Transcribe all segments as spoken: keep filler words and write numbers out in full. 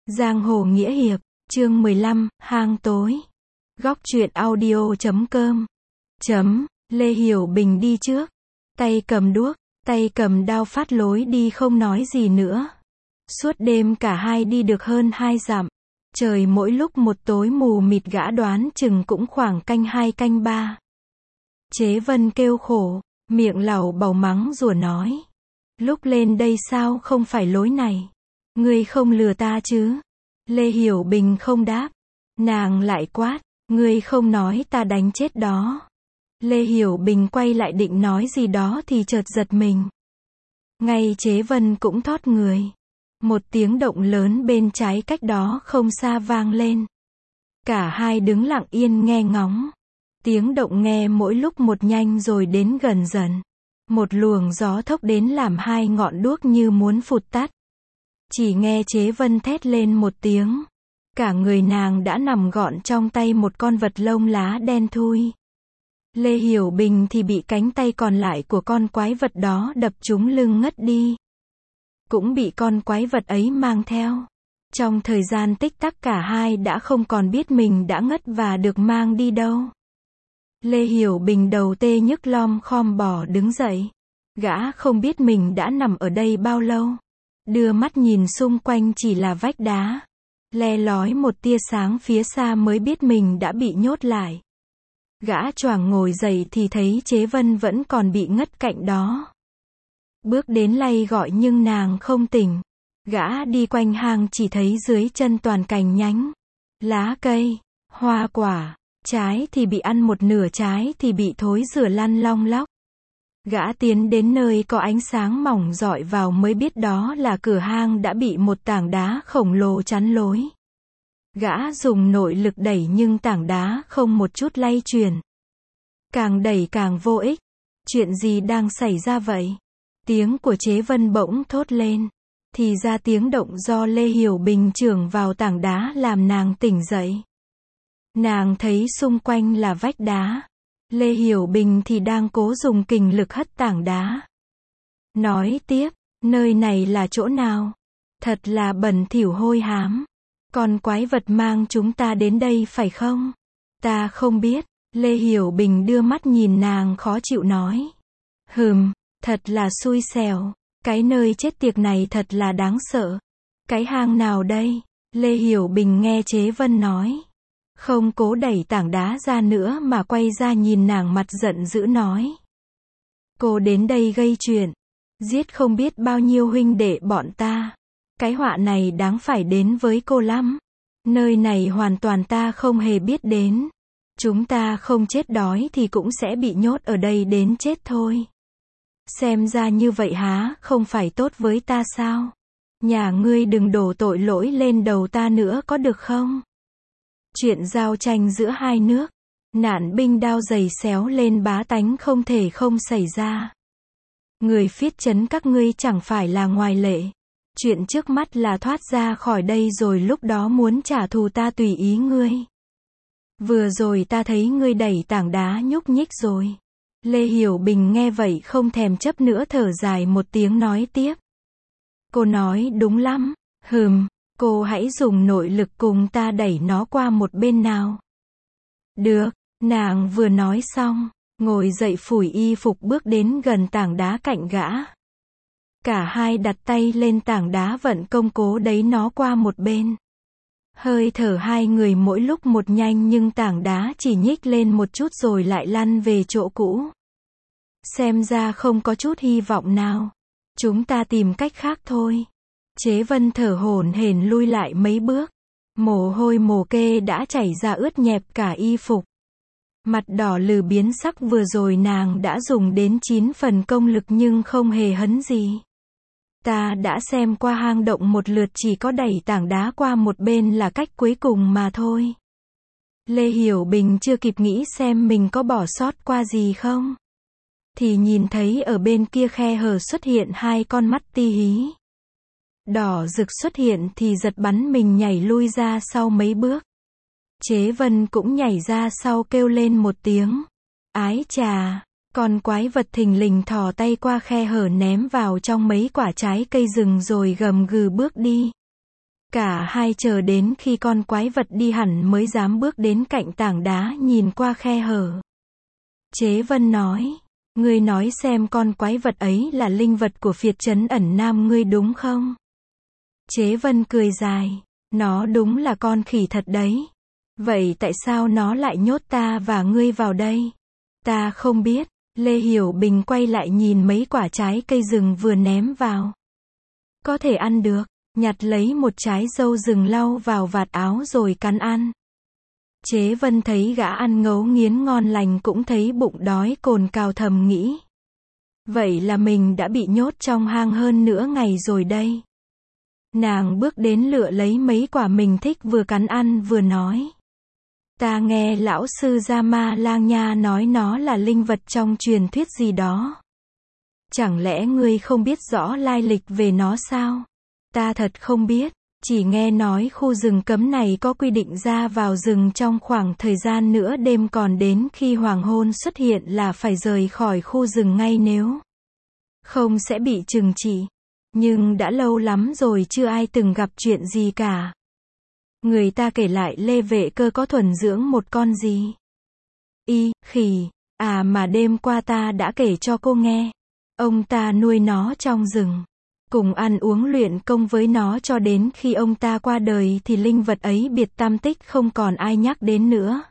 Giang hồ nghĩa hiệp, chương mười lăm, hang tối. Góc truyện audio chấm com. Chấm, Lê Hiểu Bình đi trước. Tay cầm đuốc, tay cầm đao phát lối đi không nói gì nữa. Suốt đêm cả hai đi được hơn hai dặm. Trời mỗi lúc một tối mù mịt, gã đoán chừng cũng khoảng canh hai canh ba. Chế Vân kêu khổ, miệng lẩu bầu mắng rủa nói. Lúc lên đây sao không phải lối này? Ngươi không lừa ta chứ? Lê Hiểu Bình không đáp. Nàng lại quát, ngươi không nói ta đánh chết đó. Lê Hiểu Bình quay lại định nói gì đó thì chợt giật mình. Ngay Chế Vân cũng thót người. Một tiếng động lớn bên trái cách đó không xa vang lên. Cả hai đứng lặng yên nghe ngóng. Tiếng động nghe mỗi lúc một nhanh rồi đến gần dần. Một luồng gió thốc đến làm hai ngọn đuốc như muốn phụt tắt. Chỉ nghe Chế Vân thét lên một tiếng. Cả người nàng đã nằm gọn trong tay một con vật lông lá đen thui. Lê Hiểu Bình thì bị cánh tay còn lại của con quái vật đó đập trúng lưng ngất đi. Cũng bị con quái vật ấy mang theo. Trong thời gian tích tắc cả hai đã không còn biết mình đã ngất và được mang đi đâu. Lê Hiểu Bình đầu tê nhức lom khom bò đứng dậy. Gã không biết mình đã nằm ở đây bao lâu. Đưa mắt nhìn xung quanh chỉ là vách đá. Le lói một tia sáng phía xa mới biết mình đã bị nhốt lại. Gã choàng ngồi dậy thì thấy Chế Vân vẫn còn bị ngất cạnh đó. Bước đến lay gọi nhưng nàng không tỉnh. Gã đi quanh hang chỉ thấy dưới chân toàn cành nhánh, lá cây, hoa quả. Trái thì bị ăn một nửa, trái thì bị thối rữa lăn long lóc. Gã tiến đến nơi có ánh sáng mỏng dọi vào mới biết đó là cửa hang đã bị một tảng đá khổng lồ chắn lối. Gã dùng nội lực đẩy nhưng tảng đá không một chút lay chuyển. Càng đẩy càng vô ích. Chuyện gì đang xảy ra vậy? Tiếng của Chế Vân bỗng thốt lên. Thì ra tiếng động do Lê Hiểu Bình chưởng vào tảng đá làm nàng tỉnh dậy. Nàng thấy xung quanh là vách đá. Lê Hiểu Bình thì đang cố dùng kình lực hất tảng đá. Nói tiếp, nơi này là chỗ nào? Thật là bẩn thỉu hôi hám. Con quái vật mang chúng ta đến đây phải không? Ta không biết. Lê Hiểu Bình đưa mắt nhìn nàng khó chịu nói. Hừm, thật là xui xẻo. Cái nơi chết tiệt này thật là đáng sợ. Cái hang nào đây? Lê Hiểu Bình nghe Chế Vân nói. Không cố đẩy tảng đá ra nữa mà quay ra nhìn nàng mặt giận dữ nói. Cô đến đây gây chuyện. Giết không biết bao nhiêu huynh đệ bọn ta. Cái họa này đáng phải đến với cô lắm. Nơi này hoàn toàn ta không hề biết đến. Chúng ta không chết đói thì cũng sẽ bị nhốt ở đây đến chết thôi. Xem ra như vậy há không phải tốt với ta sao? Nhà ngươi đừng đổ tội lỗi lên đầu ta nữa có được không? Chuyện giao tranh giữa hai nước, nạn binh đao giày xéo lên bá tánh không thể không xảy ra. Người phiết trấn các ngươi chẳng phải là ngoại lệ. Chuyện trước mắt là thoát ra khỏi đây rồi lúc đó muốn trả thù ta tùy ý ngươi. Vừa rồi ta thấy ngươi đẩy tảng đá nhúc nhích rồi. Lê Hiểu Bình nghe vậy không thèm chấp nữa thở dài một tiếng nói tiếp. Cô nói đúng lắm, hừm. Cô hãy dùng nội lực cùng ta đẩy nó qua một bên nào. Được, nàng vừa nói xong, ngồi dậy phủi y phục bước đến gần tảng đá cạnh gã. Cả hai đặt tay lên tảng đá vận công cố đẩy nó qua một bên. Hơi thở hai người mỗi lúc một nhanh nhưng tảng đá chỉ nhích lên một chút rồi lại lăn về chỗ cũ. Xem ra không có chút hy vọng nào. Chúng ta tìm cách khác thôi. Chế Vân thở hổn hển lui lại mấy bước. Mồ hôi mồ kê đã chảy ra ướt nhẹp cả y phục. Mặt đỏ lừ biến sắc, vừa rồi nàng đã dùng đến chín phần công lực nhưng không hề hấn gì. Ta đã xem qua hang động một lượt, chỉ có đẩy tảng đá qua một bên là cách cuối cùng mà thôi. Lê Hiểu Bình chưa kịp nghĩ xem mình có bỏ sót qua gì không, thì nhìn thấy ở bên kia khe hở xuất hiện hai con mắt ti hí. Đỏ rực xuất hiện thì giật bắn mình nhảy lui ra sau mấy bước. Chế Vân cũng nhảy ra sau kêu lên một tiếng. Ái chà, con quái vật thình lình thò tay qua khe hở ném vào trong mấy quả trái cây rừng rồi gầm gừ bước đi. Cả hai chờ đến khi con quái vật đi hẳn mới dám bước đến cạnh tảng đá nhìn qua khe hở. Chế Vân nói, ngươi nói xem con quái vật ấy là linh vật của phiệt trấn ẩn nam ngươi đúng không? Chế Vân cười dài, nó đúng là con khỉ thật đấy. Vậy tại sao nó lại nhốt ta và ngươi vào đây? Ta không biết. Lê Hiểu Bình quay lại nhìn mấy quả trái cây rừng vừa ném vào. Có thể ăn được. Nhặt lấy một trái dâu rừng lau vào vạt áo rồi cắn ăn. Chế Vân thấy gã ăn ngấu nghiến ngon lành cũng thấy bụng đói cồn cào thầm nghĩ. Vậy là mình đã bị nhốt trong hang hơn nửa ngày rồi đây. Nàng bước đến lựa lấy mấy quả mình thích vừa cắn ăn vừa nói. Ta nghe lão sư Rama Lang Nha nói nó là linh vật trong truyền thuyết gì đó. Chẳng lẽ ngươi không biết rõ lai lịch về nó sao? Ta thật không biết, chỉ nghe nói khu rừng cấm này có quy định ra vào rừng trong khoảng thời gian nửa đêm còn đến khi hoàng hôn xuất hiện là phải rời khỏi khu rừng ngay nếu không sẽ bị trừng trị. Nhưng đã lâu lắm rồi chưa ai từng gặp chuyện gì cả. Người ta kể lại Lê Vệ Cơ có thuần dưỡng một con gì? Y, khỉ, à mà đêm qua ta đã kể cho cô nghe. Ông ta nuôi nó trong rừng. Cùng ăn uống luyện công với nó cho đến khi ông ta qua đời thì linh vật ấy biệt tam tích không còn ai nhắc đến nữa.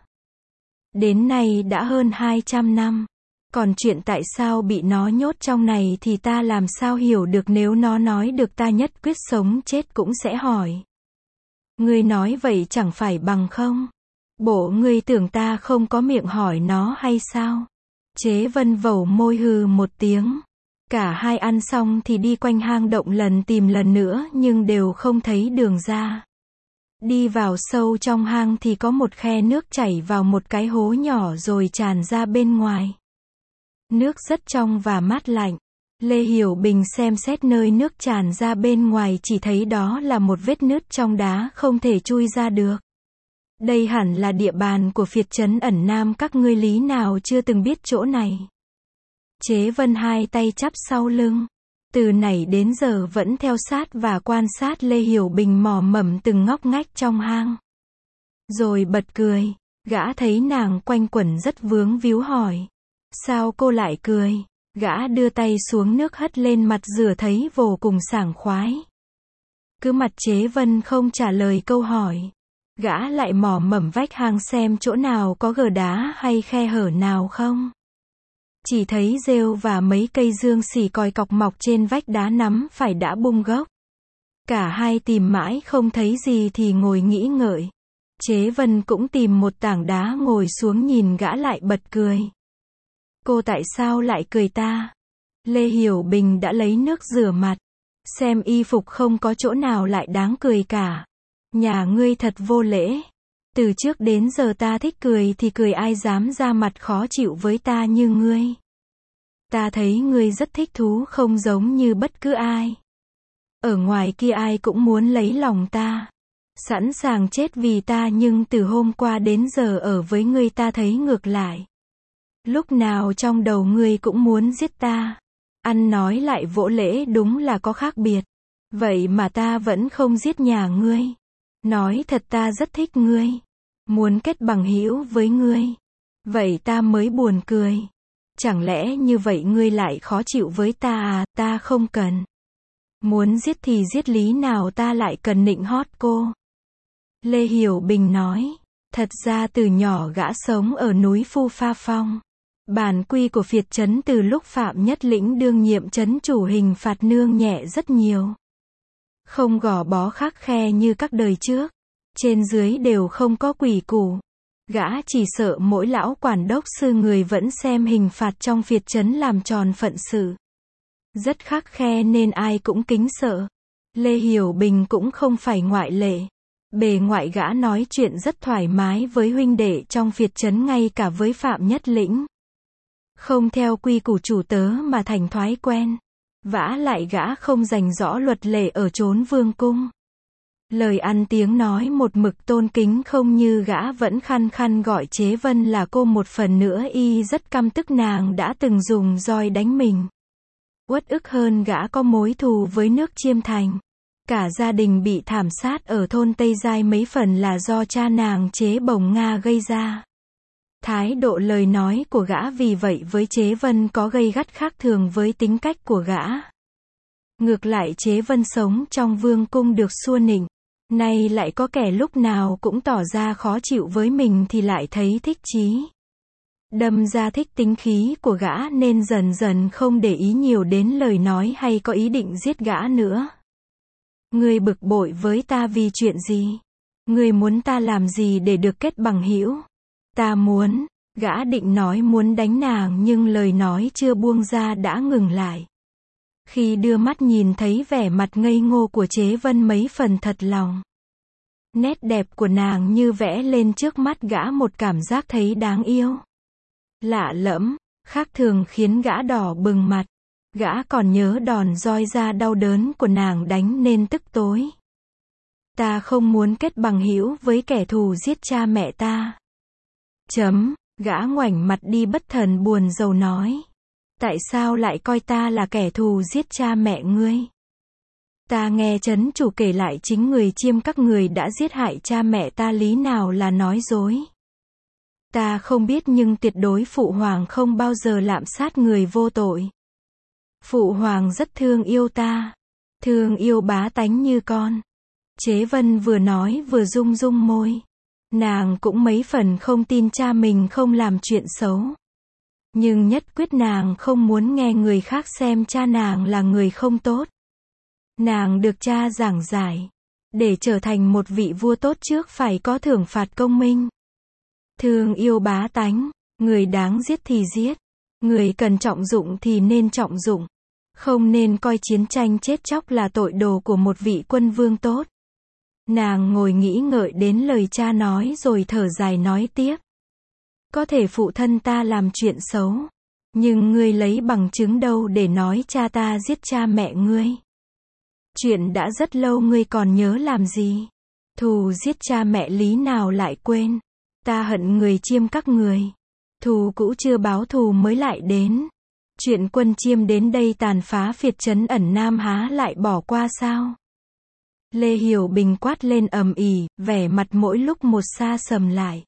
Đến nay đã hơn hai trăm năm. Còn chuyện tại sao bị nó nhốt trong này thì ta làm sao hiểu được nếu nó nói được ta nhất quyết sống chết cũng sẽ hỏi. Ngươi nói vậy chẳng phải bằng không? Bộ ngươi tưởng ta không có miệng hỏi nó hay sao? Chế Vân vẩu môi hừ một tiếng. Cả hai ăn xong thì đi quanh hang động lần tìm lần nữa nhưng đều không thấy đường ra. Đi vào sâu trong hang thì có một khe nước chảy vào một cái hố nhỏ rồi tràn ra bên ngoài. Nước rất trong và mát lạnh. Lê Hiểu Bình xem xét nơi nước tràn ra bên ngoài chỉ thấy đó là một vết nứt trong đá không thể chui ra được. Đây hẳn là địa bàn của phiệt trấn ẩn nam các ngươi lý nào chưa từng biết chỗ này. Chế Vân hai tay chắp sau lưng. Từ nãy đến giờ vẫn theo sát và quan sát Lê Hiểu Bình mò mẫm từng ngóc ngách trong hang. Rồi bật cười. Gã thấy nàng quanh quẩn rất vướng víu hỏi. Sao cô lại cười? Gã đưa tay xuống nước hất lên mặt rửa thấy vô cùng sảng khoái. Cứ mặt Chế Vân không trả lời câu hỏi. Gã lại mò mẫm vách hang xem chỗ nào có gờ đá hay khe hở nào không. Chỉ thấy rêu và mấy cây dương xỉ còi cọc mọc trên vách đá nắm phải đã bung gốc. Cả hai tìm mãi không thấy gì thì ngồi nghĩ ngợi. Chế Vân cũng tìm một tảng đá ngồi xuống nhìn gã lại bật cười. Cô tại sao lại cười ta? Lê Hiểu Bình đã lấy nước rửa mặt. Xem y phục không có chỗ nào lại đáng cười cả. Nhà ngươi thật vô lễ. Từ trước đến giờ ta thích cười thì cười ai dám ra mặt khó chịu với ta như ngươi. Ta thấy ngươi rất thích thú không giống như bất cứ ai. Ở ngoài kia ai cũng muốn lấy lòng ta. Sẵn sàng chết vì ta nhưng từ hôm qua đến giờ ở với ngươi ta thấy ngược lại. Lúc nào trong đầu ngươi cũng muốn giết ta. Ăn nói lại vỗ lễ đúng là có khác biệt. Vậy mà ta vẫn không giết nhà ngươi. Nói thật ta rất thích ngươi. Muốn kết bằng hữu với ngươi. Vậy ta mới buồn cười. Chẳng lẽ như vậy ngươi lại khó chịu với ta à, ta không cần. Muốn giết thì giết lý nào ta lại cần nịnh hót cô. Lê Hiểu Bình nói. Thật ra từ nhỏ gã sống ở núi Phu Pha Phong. Bản quy của phiệt trấn từ lúc Phạm Nhất Lĩnh đương nhiệm trấn chủ hình phạt nương nhẹ rất nhiều. Không gò bó khắc khe như các đời trước. Trên dưới đều không có quỷ củ. Gã chỉ sợ mỗi lão quản đốc sư người vẫn xem hình phạt trong phiệt trấn làm tròn phận sự. Rất khắc khe nên ai cũng kính sợ. Lê Hiểu Bình cũng không phải ngoại lệ. Bề ngoại gã nói chuyện rất thoải mái với huynh đệ trong phiệt trấn ngay cả với Phạm Nhất Lĩnh. Không theo quy củ chủ tớ mà thành thói quen. Vả lại gã không rành rõ luật lệ ở chốn vương cung. Lời ăn tiếng nói một mực tôn kính không như gã vẫn khăn khăn gọi Chế Vân là cô một phần nữa y rất căm tức nàng đã từng dùng roi đánh mình. Uất ức hơn gã có mối thù với nước Chiêm Thành. Cả gia đình bị thảm sát ở thôn Tây Giai mấy phần là do cha nàng Chế Bồng Nga gây ra. Thái độ lời nói của gã vì vậy với Chế Vân có gây gắt khác thường với tính cách của gã. Ngược lại Chế Vân sống trong vương cung được xua nịnh, nay lại có kẻ lúc nào cũng tỏ ra khó chịu với mình thì lại thấy thích chí. Đâm ra thích tính khí của gã nên dần dần không để ý nhiều đến lời nói hay có ý định giết gã nữa. Ngươi bực bội với ta vì chuyện gì? Ngươi muốn ta làm gì để được kết bằng hữu? Ta muốn, gã định nói muốn đánh nàng nhưng lời nói chưa buông ra đã ngừng lại. Khi đưa mắt nhìn thấy vẻ mặt ngây ngô của Chế Vân mấy phần thật lòng. Nét đẹp của nàng như vẽ lên trước mắt gã một cảm giác thấy đáng yêu. Lạ lẫm, khác thường khiến gã đỏ bừng mặt. Gã còn nhớ đòn roi da đau đớn của nàng đánh nên tức tối. Ta không muốn kết bằng hữu với kẻ thù giết cha mẹ ta. Chấm, gã ngoảnh mặt đi bất thần buồn rầu nói. Tại sao lại coi ta là kẻ thù giết cha mẹ ngươi? Ta nghe trấn chủ kể lại chính người chiêm các người đã giết hại cha mẹ ta, lý nào là nói dối. Ta không biết nhưng tuyệt đối phụ hoàng không bao giờ lạm sát người vô tội. Phụ hoàng rất thương yêu ta, thương yêu bá tánh như con. Chế Vân vừa nói vừa rung rung môi. Nàng cũng mấy phần không tin cha mình không làm chuyện xấu. Nhưng nhất quyết nàng không muốn nghe người khác xem cha nàng là người không tốt. Nàng được cha giảng giải. Để trở thành một vị vua tốt trước phải có thưởng phạt công minh. Thương yêu bá tánh, người đáng giết thì giết. Người cần trọng dụng thì nên trọng dụng. Không nên coi chiến tranh chết chóc là tội đồ của một vị quân vương tốt. Nàng ngồi nghĩ ngợi đến lời cha nói rồi thở dài nói tiếp. Có thể phụ thân ta làm chuyện xấu. Nhưng ngươi lấy bằng chứng đâu để nói cha ta giết cha mẹ ngươi? Chuyện đã rất lâu ngươi còn nhớ làm gì? Thù giết cha mẹ lý nào lại quên? Ta hận người chiêm các người. Thù cũ chưa báo thù mới lại đến. Chuyện quân chiêm đến đây tàn phá phiệt trấn ẩn Nam há lại bỏ qua sao? Lê Hiểu Bình quát lên ầm ĩ, vẻ mặt mỗi lúc một xa sầm lại.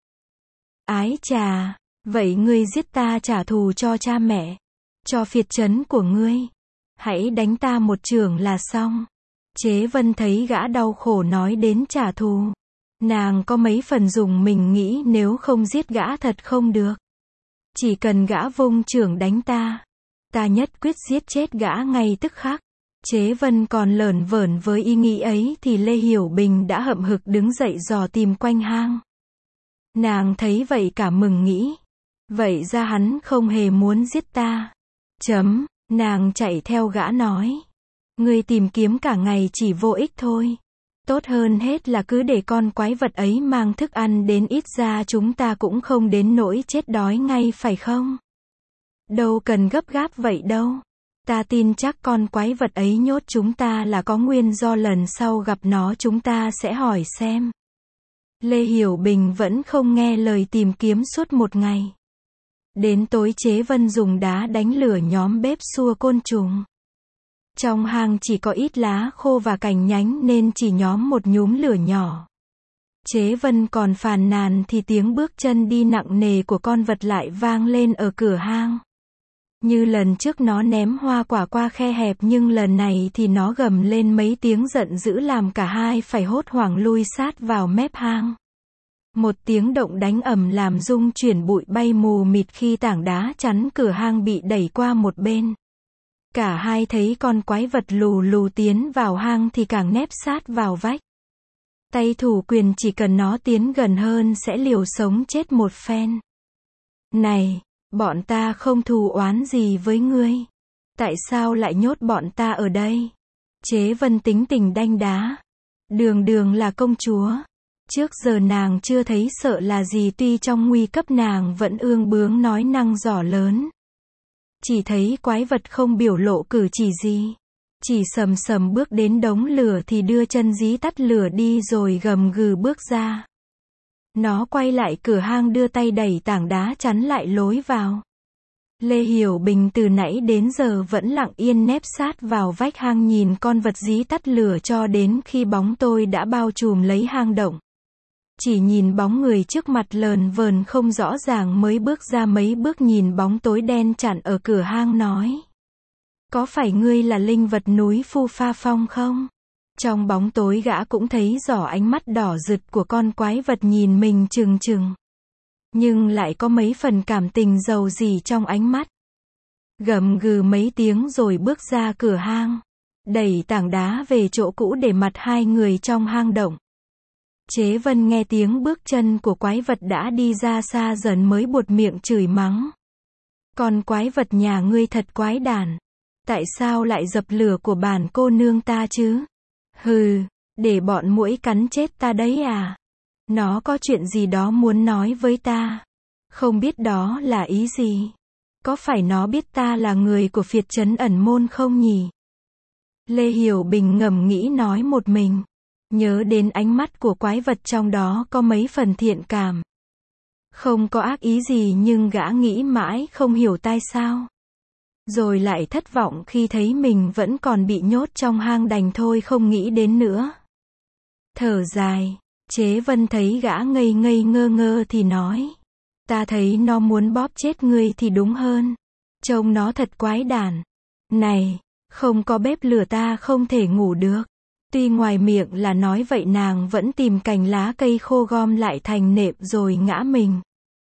Ái chà, vậy ngươi giết ta trả thù cho cha mẹ, cho phiệt trấn của ngươi. Hãy đánh ta một chưởng là xong. Chế Vân thấy gã đau khổ nói đến trả thù. Nàng có mấy phần dùng mình nghĩ nếu không giết gã thật không được. Chỉ cần gã vung chưởng đánh ta, ta nhất quyết giết chết gã ngay tức khắc. Chế Vân còn lởn vởn với ý nghĩ ấy thì Lê Hiểu Bình đã hậm hực đứng dậy dò tìm quanh hang. Nàng thấy vậy cả mừng nghĩ. Vậy ra hắn không hề muốn giết ta. Chấm, nàng chạy theo gã nói. Ngươi tìm kiếm cả ngày chỉ vô ích thôi. Tốt hơn hết là cứ để con quái vật ấy mang thức ăn đến, ít ra chúng ta cũng không đến nỗi chết đói ngay phải không? Đâu cần gấp gáp vậy đâu. Ta tin chắc con quái vật ấy nhốt chúng ta là có nguyên do, lần sau gặp nó chúng ta sẽ hỏi xem. Lê Hiểu Bình vẫn không nghe lời tìm kiếm suốt một ngày. Đến tối Chế Vân dùng đá đánh lửa nhóm bếp xua côn trùng. Trong hang chỉ có ít lá khô và cành nhánh nên chỉ nhóm một nhúm lửa nhỏ. Chế Vân còn phàn nàn thì tiếng bước chân đi nặng nề của con vật lại vang lên ở cửa hang. Như lần trước nó ném hoa quả qua khe hẹp, nhưng lần này thì nó gầm lên mấy tiếng giận dữ làm cả hai phải hốt hoảng lui sát vào mép hang. Một tiếng động đánh ầm làm rung chuyển bụi bay mù mịt khi tảng đá chắn cửa hang bị đẩy qua một bên. Cả hai thấy con quái vật lù lù tiến vào hang thì càng nép sát vào vách. Tay thủ quyền chỉ cần nó tiến gần hơn sẽ liều sống chết một phen. Này, bọn ta không thù oán gì với ngươi. Tại sao lại nhốt bọn ta ở đây? Chế Vân tính tình đanh đá. Đường đường là công chúa. Trước giờ nàng chưa thấy sợ là gì, tuy trong nguy cấp nàng vẫn ương bướng nói năng giỏ lớn. Chỉ thấy quái vật không biểu lộ cử chỉ gì. Chỉ sầm sầm bước đến đống lửa thì đưa chân dí tắt lửa đi rồi gầm gừ bước ra. Nó quay lại cửa hang đưa tay đẩy tảng đá chắn lại lối vào. Lê Hiểu Bình từ nãy đến giờ vẫn lặng yên nép sát vào vách hang nhìn con vật dí tắt lửa cho đến khi bóng tối đã bao trùm lấy hang động. Chỉ nhìn bóng người trước mặt lờn vờn không rõ ràng mới bước ra mấy bước nhìn bóng tối đen chặn ở cửa hang nói. Có phải ngươi là linh vật núi Phu Pha Phong không? Trong bóng tối gã cũng thấy rõ ánh mắt đỏ rực của con quái vật nhìn mình trừng trừng. Nhưng lại có mấy phần cảm tình dầu dỉ trong ánh mắt. Gầm gừ mấy tiếng rồi bước ra cửa hang. Đẩy tảng đá về chỗ cũ để mặt hai người trong hang động. Chế Vân nghe tiếng bước chân của quái vật đã đi ra xa dần mới buột miệng chửi mắng. Con quái vật nhà ngươi thật quái đản. Tại sao lại dập lửa của bản cô nương ta chứ? Hừ, để bọn muỗi cắn chết ta đấy à? Nó có chuyện gì đó muốn nói với ta. Không biết đó là ý gì? Có phải nó biết ta là người của phiệt trấn ẩn môn không nhỉ? Lê Hiểu Bình ngầm nghĩ nói một mình. Nhớ đến ánh mắt của quái vật trong đó có mấy phần thiện cảm. Không có ác ý gì nhưng gã nghĩ mãi không hiểu tại sao. Rồi lại thất vọng khi thấy mình vẫn còn bị nhốt trong hang đành thôi không nghĩ đến nữa. Thở dài, Chế Vân thấy gã ngây ngây ngơ ngơ thì nói. Ta thấy nó muốn bóp chết ngươi thì đúng hơn. Trông nó thật quái đản. Này, không có bếp lửa ta không thể ngủ được. Tuy ngoài miệng là nói vậy nàng vẫn tìm cành lá cây khô gom lại thành nệm rồi ngã mình.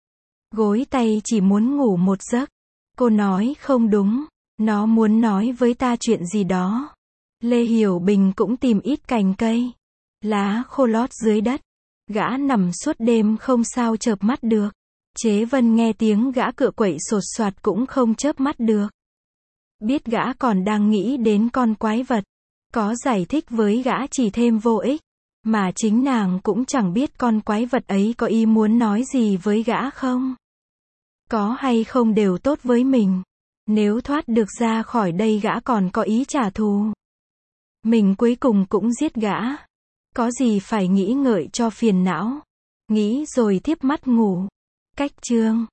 Gối tay chỉ muốn ngủ một giấc. Cô nói không đúng, nó muốn nói với ta chuyện gì đó. Lê Hiểu Bình cũng tìm ít cành cây, lá khô lót dưới đất. Gã nằm suốt đêm không sao chợp mắt được. Chế Vân nghe tiếng gã cựa quậy sột soạt cũng không chớp mắt được. Biết gã còn đang nghĩ đến con quái vật. Có giải thích với gã chỉ thêm vô ích. Mà chính nàng cũng chẳng biết con quái vật ấy có ý muốn nói gì với gã không. Có hay không đều tốt với mình. Nếu thoát được ra khỏi đây gã còn có ý trả thù. Mình cuối cùng cũng giết gã. Có gì phải nghĩ ngợi cho phiền não. Nghĩ rồi thiếp mắt ngủ. Cách chương